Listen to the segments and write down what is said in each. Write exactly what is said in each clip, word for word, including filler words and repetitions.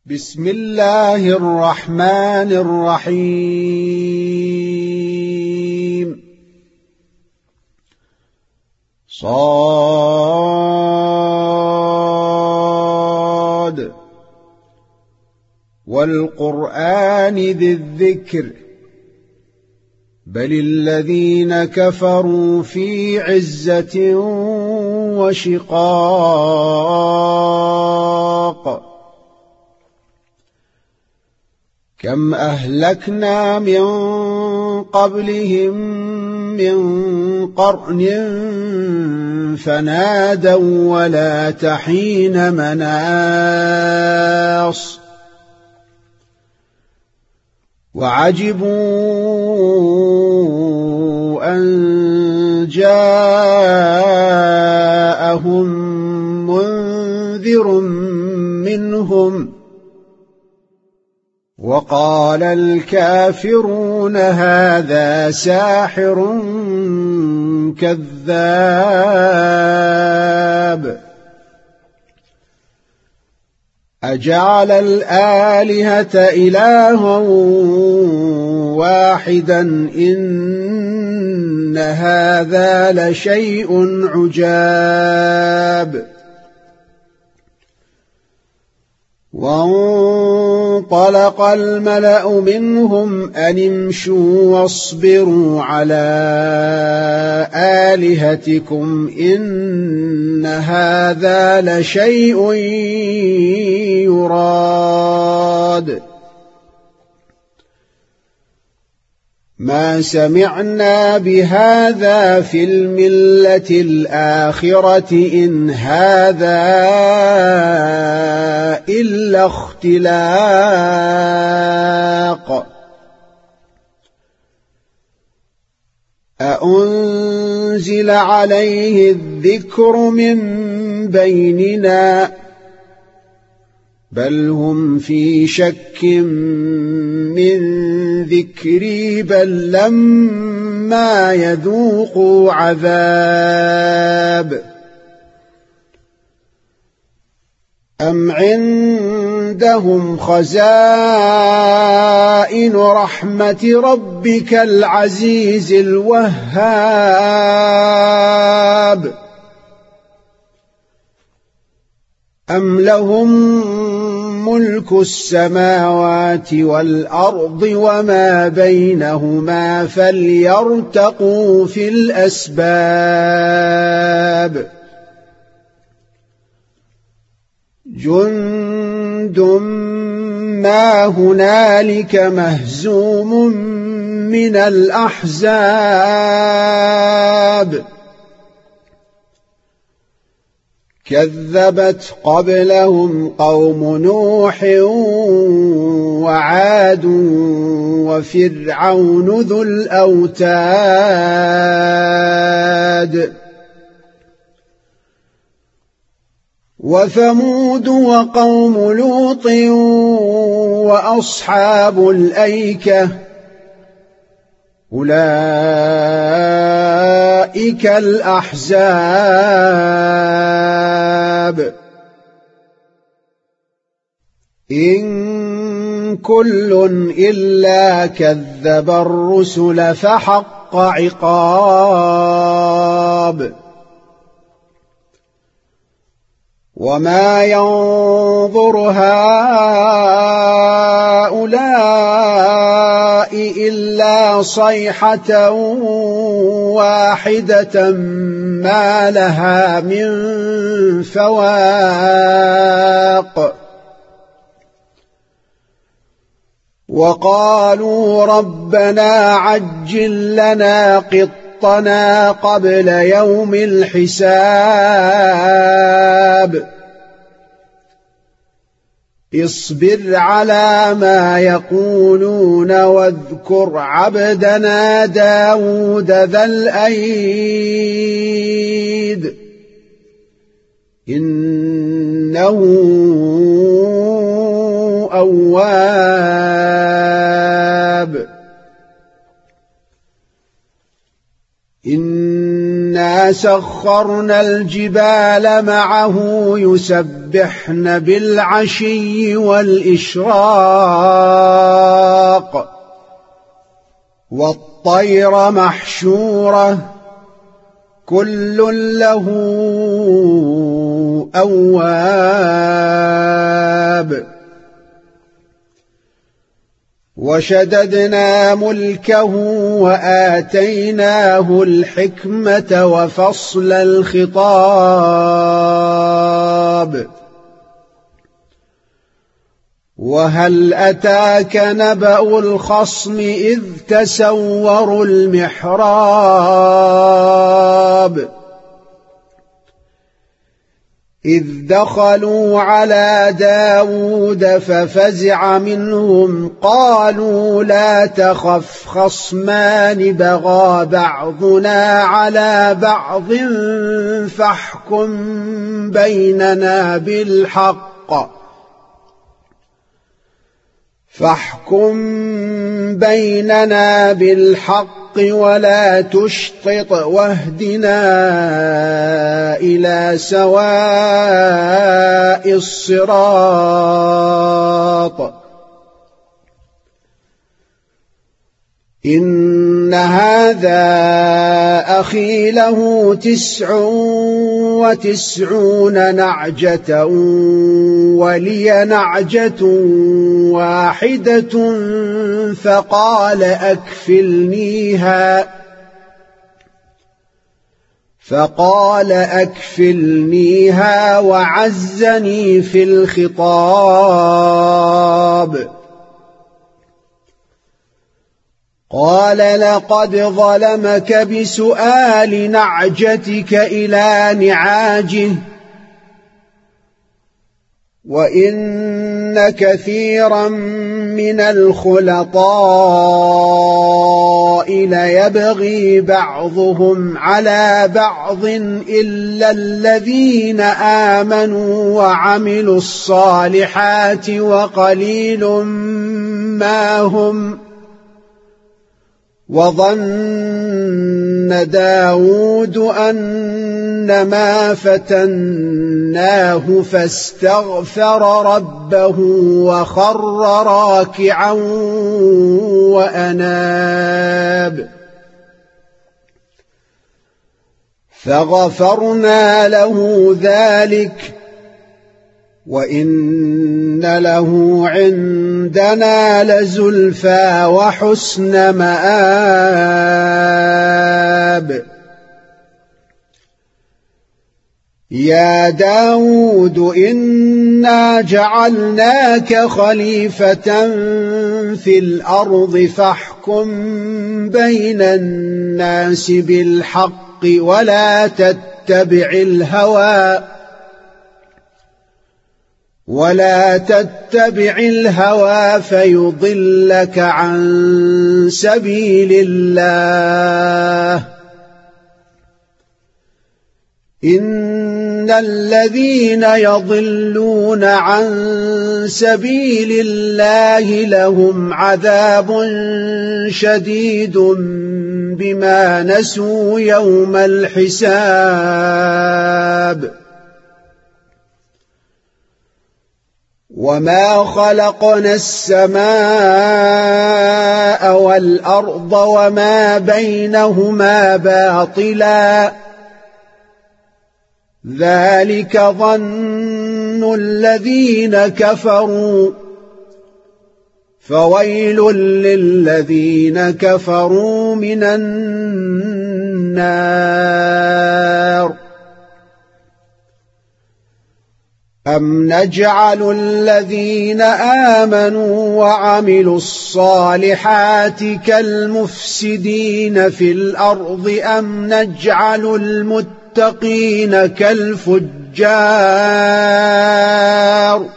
بسم الله الرحمن الرحيم. صاد والقرآن ذي الذكر بل الذين كفروا في عزة وشقاق. كم أهلكنا من قبلهم من قرن فنادوا ولا تحين مناص. وعجبوا أن جاءهم منذر منهم وقال الكافرون هذا ساحر كذاب. أجعل الآلهة إلها واحدا إن هذا لشيء عجاب. وانطلق الملأ منهم أن امشوا واصبروا على آلهتكم إن هذا لشيء يراد. ما سمعنا بهذا في الملة الآخرة إن هذا إلا اختلاق. أأنزل عليه الذكر من بيننا بل هم في شك من ذكري بل لما يذوقوا عذاب. أم عندهم خزائن رحمة ربك العزيز الوهاب أم لهم ملك السماوات والأرض وما بينهما فليرتقوا في الأسباب. جند ما هنالك مهزوم من الأحزاب. كذبت قبلهم قوم نوح وعاد وفرعون ذو الأوتاد وثمود وقوم لوط وأصحاب الأيكة أولئك الأحزاب. إن كل إلا كذب الرسل فحق عقاب. وما ينظر هؤلاء إلا صيحة واحدة ما لها من فواق. وقالوا ربنا عجل لنا قطنا قبل يوم الحساب. اصبر على ما يقولون واذكر عبدنا داود ذا الأيد إنه أواب. إنا إنا سخرنا الجبال معه يسبحن بالعشي والإشراق والطير محشورة كل له أواب وشددنا ملكه وآتيناه الحكمة وفصل الخطاب وهل أتاك نبأ الخصم إذ تسوروا المحراب إذ دخلوا على داود ففزع منهم قالوا لا تخف خصمان بغى بعضنا على بعض فاحكم بيننا بالحق فاحكم بيننا بالحق ولا تشطط واهدنا إلى سواء الصراط إن هذا أخي له تسع وتسعون نعجة ولي نعجة واحدة فقال أكفلنيها فقال أكفلنيها وعزني في الخطاب قال لقد ظلمك بسؤال نعجتك إلى نعاجه وإن كثيرا من الخلطاء ليبغي بعضهم على بعض إلا الذين آمنوا وعملوا الصالحات وقليل ما هم وظن داود أنما فتناه فاستغفر ربه وخر راكعا وأناب فغفرنا له ذلك وإن له عندنا لزلفى وحسن مآب يا داود إنا جعلناك خليفة في الأرض فاحكم بين الناس بالحق ولا تتبع الهوى ولا تتبع الهوى فيضلك عن سبيل الله إن الذين يضلون عن سبيل الله لهم عذاب شديد بما نسوا يوم الحساب وما خلقنا السماء والأرض وما بينهما باطلا ذلك ظن الذين كفروا فويل للذين كفروا من النار أم نجعل الذين آمنوا وعملوا الصالحات كالمفسدين في الأرض أم نجعل المتقين كالفجار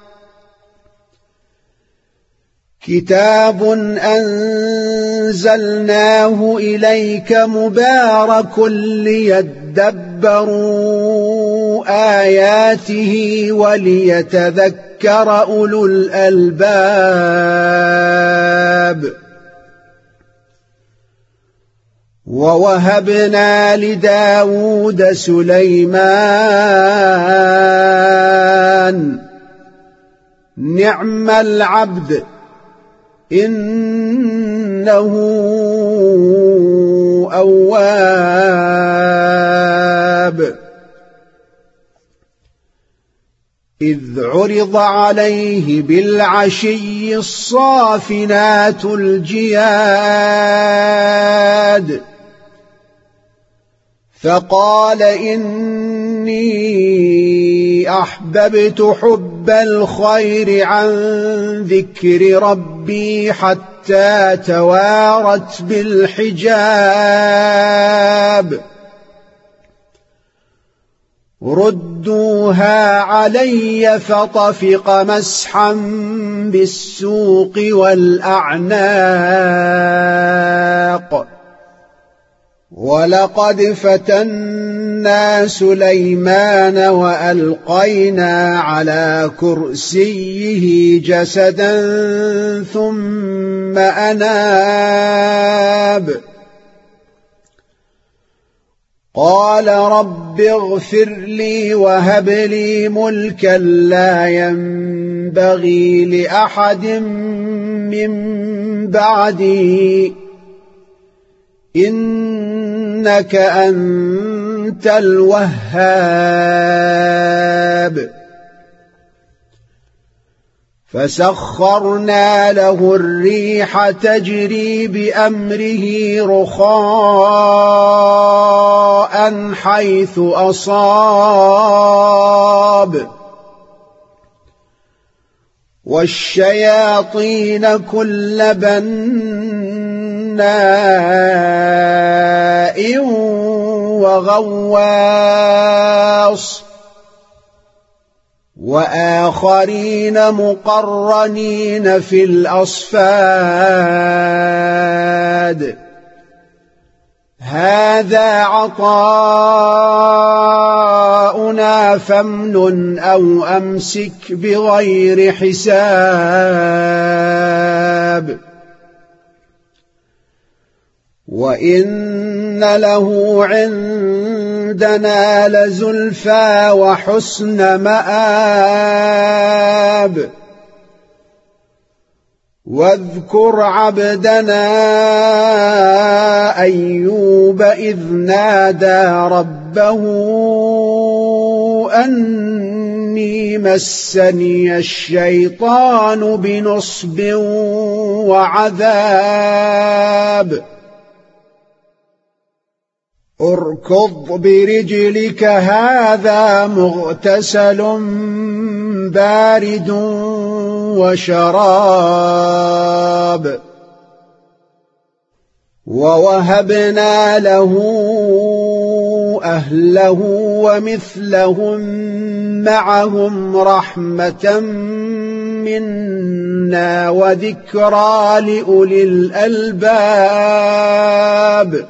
كتاب أنزلناه إليك مبارك ليدبروا آياته وليتذكر أولو الألباب ووهبنا لداود سليمان نعم العبد إنه أواب إذ عرض عليه بالعشي الصافنات الجياد فقال إني أحببت حب الخير عن ذكر ربي حتى توارت بالحجاب ردوها علي فطفق مسحا بالسوق والأعناق ولقد فتنا سليمان وألقينا على كرسيه جسدا ثم أناب قال رب اغفر لي وهب لي ملكا لا ينبغي لأحد من بعدي إنك أنت الوهاب فسخرنا له الريح تجري بأمره رخاء حيث أصاب والشياطين كل بناء وغواص وآخرين مقرنين في الأصفاد هذا عطاؤنا فامنن أو أمسك بغير حساب وإن له عندنا لزلفى وحسن مآب واذكر عبدنا أيوب إذ نادى ربه أني مسني الشيطان بنصب وعذاب اركض برجلك هذا مغتسل بارد وشراب ووهبنا له أهله ومثلهم معهم رحمة منا وذكرى لأولي الألباب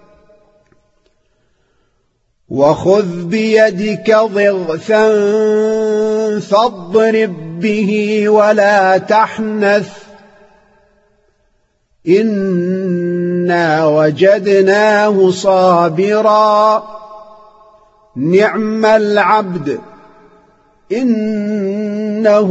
وخذ بيدك ضغثا فاضرب به ولا تحنث إنا وجدناه صابرا نعم العبد إنه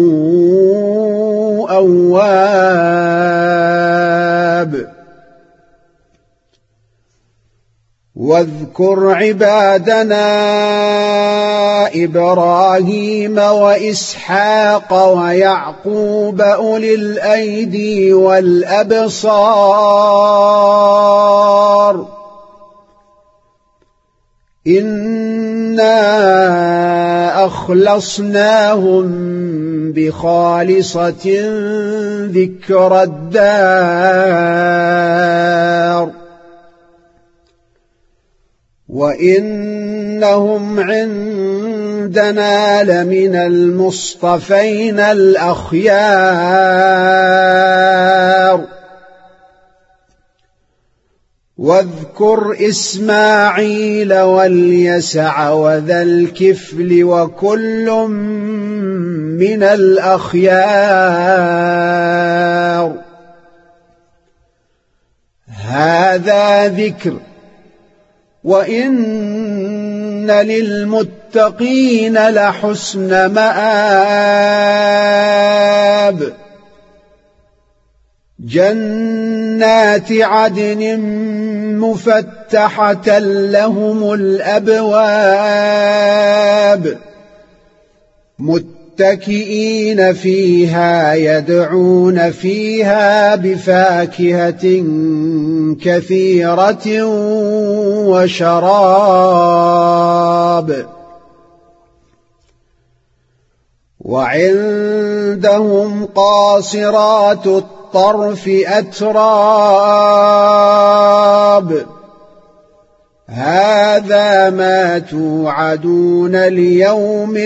أواب واذكر عبادنا إبراهيم وإسحاق ويعقوب أولي الأيدي والأبصار إنا أخلصناهم بخالصة ذكر الدار وإنهم عندنا لمن المصطفين الأخيار واذكر إسماعيل واليسع وذا الكفل وكل من الأخيار هذا ذكر وإن للمتقين لحسن مآب جنات عدن مفتحة لهم الأبواب متكئين فيها يدعون فيها بفاكهة كثيرة وشراب وعندهم قاصرات الطرف أتراب هذا ما توعدون ليوم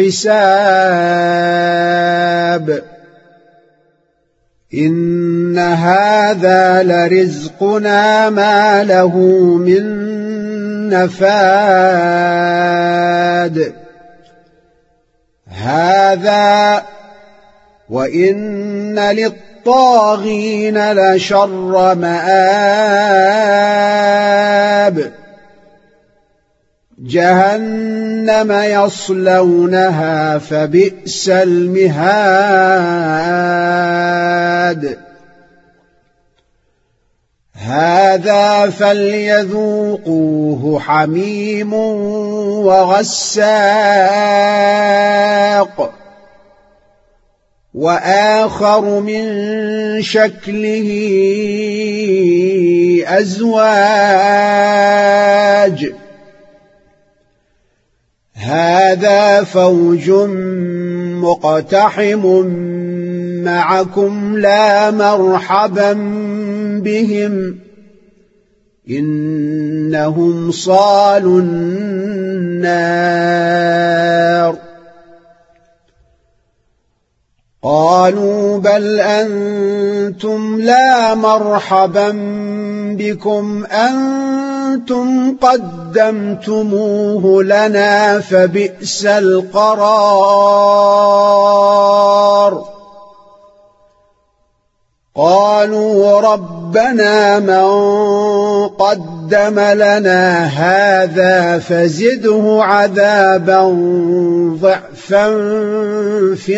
الحساب إن هذا لرزقنا ما له من نفاد هذا وإن للطاغين لشر مآب جهنم يصلونها فبئس المهاد هذا فليذوقوه حميم وغساق وآخر من شكله أزواج هذا فوج مقتحم معكم لا مرحبا بهم إنهم صالوا النار قالوا بل أنتم لا مرحبا بكم أنتم قدمتموه لنا فبئس القرار قالوا ربنا من قدم لنا هذا فزده عذابا ضعفا في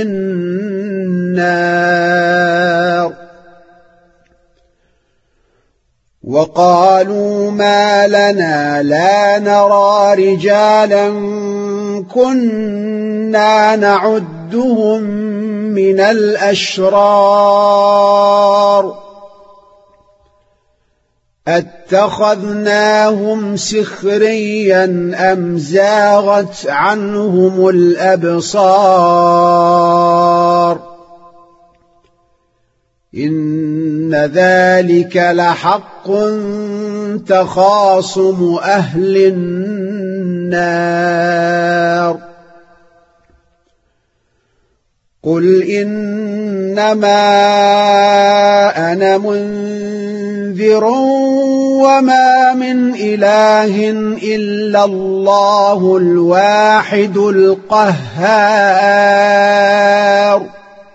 النار وقالوا ما لنا لا نرى رجالا كنا نعدهم من الأشرار أتخذناهم سخريا أم زاغت عنهم الأبصار إن ذلك لحق تخاصم أهل النار قل إنما أنا منذر وما من إله إلا الله الواحد القهار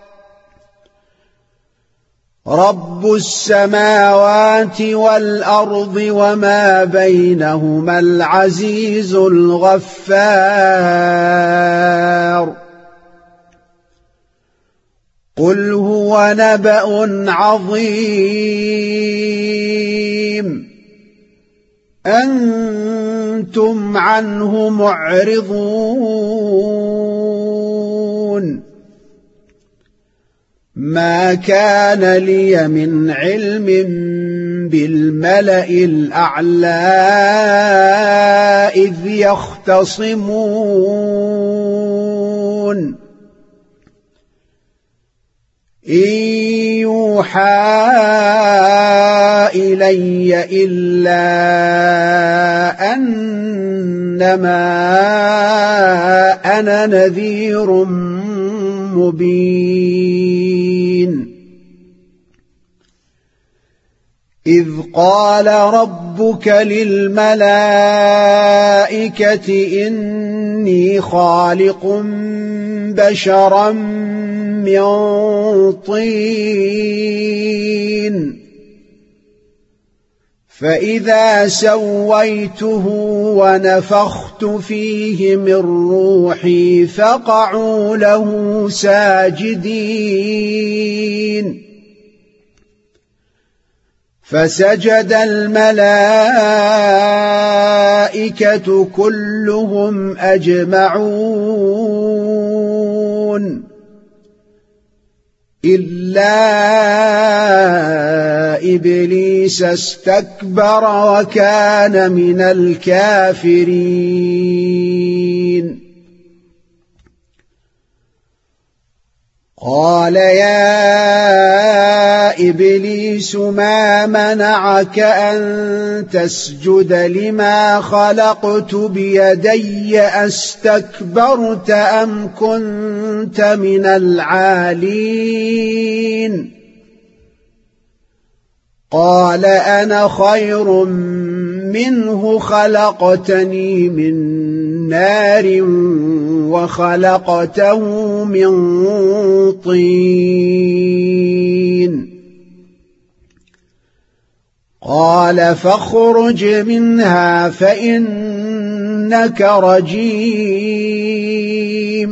رب السماوات والأرض وما بينهما العزيز الغفار قل هو نبأ عظيم أنتم عنه معرضون ما كان لي من علم بالملأ الأعلى إذ يختصمون إن يوحى إلي إلا أنما أنا نذير مبين إذ قال ربك للملائكة إني خالق بشرا من طين فإذا سويته ونفخت فيه من روحي فقعوا له ساجدين فسجد الملائكة كلهم أجمعون إلا إبليس استكبر وكان من الكافرين قال يا إبليس ما منعك أن تسجد لما خلقت بيدي أستكبرت أم كنت من العالين قال أنا خير منه خلقتني من نار وخلقته من طين قال فاخرج منها فإنك رجيم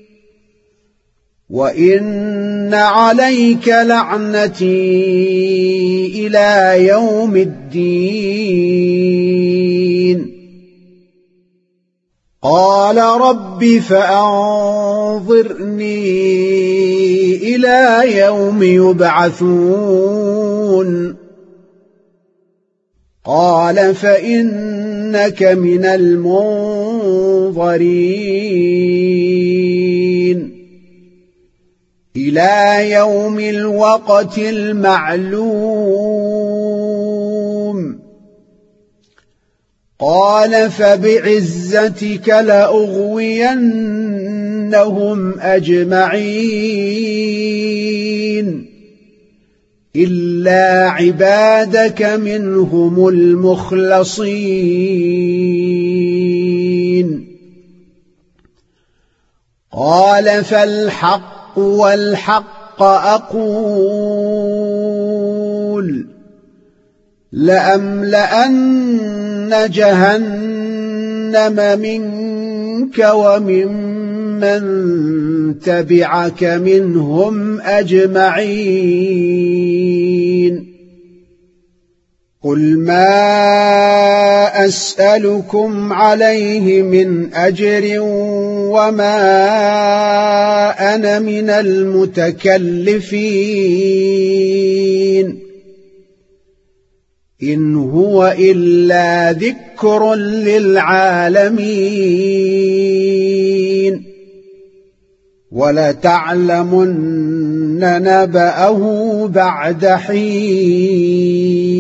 وإن عليك لعنتي إلى يوم الدين قال رب فأنظرني إلى يوم يبعثون قال فإنك من المنظرين إلى يوم الوقت المعلوم قال فبعزتك لأغوينهم أجمعين إلا عبادك منهم المخلصين قال فالحق والحق أقول لأملأن جهنم منك وممن تبعك منهم أجمعين قل ما أسألكم عليه من أجر وما أنا من المتكلفين إن هو إلا ذكر للعالمين ولتعلمن نبأه بعد حين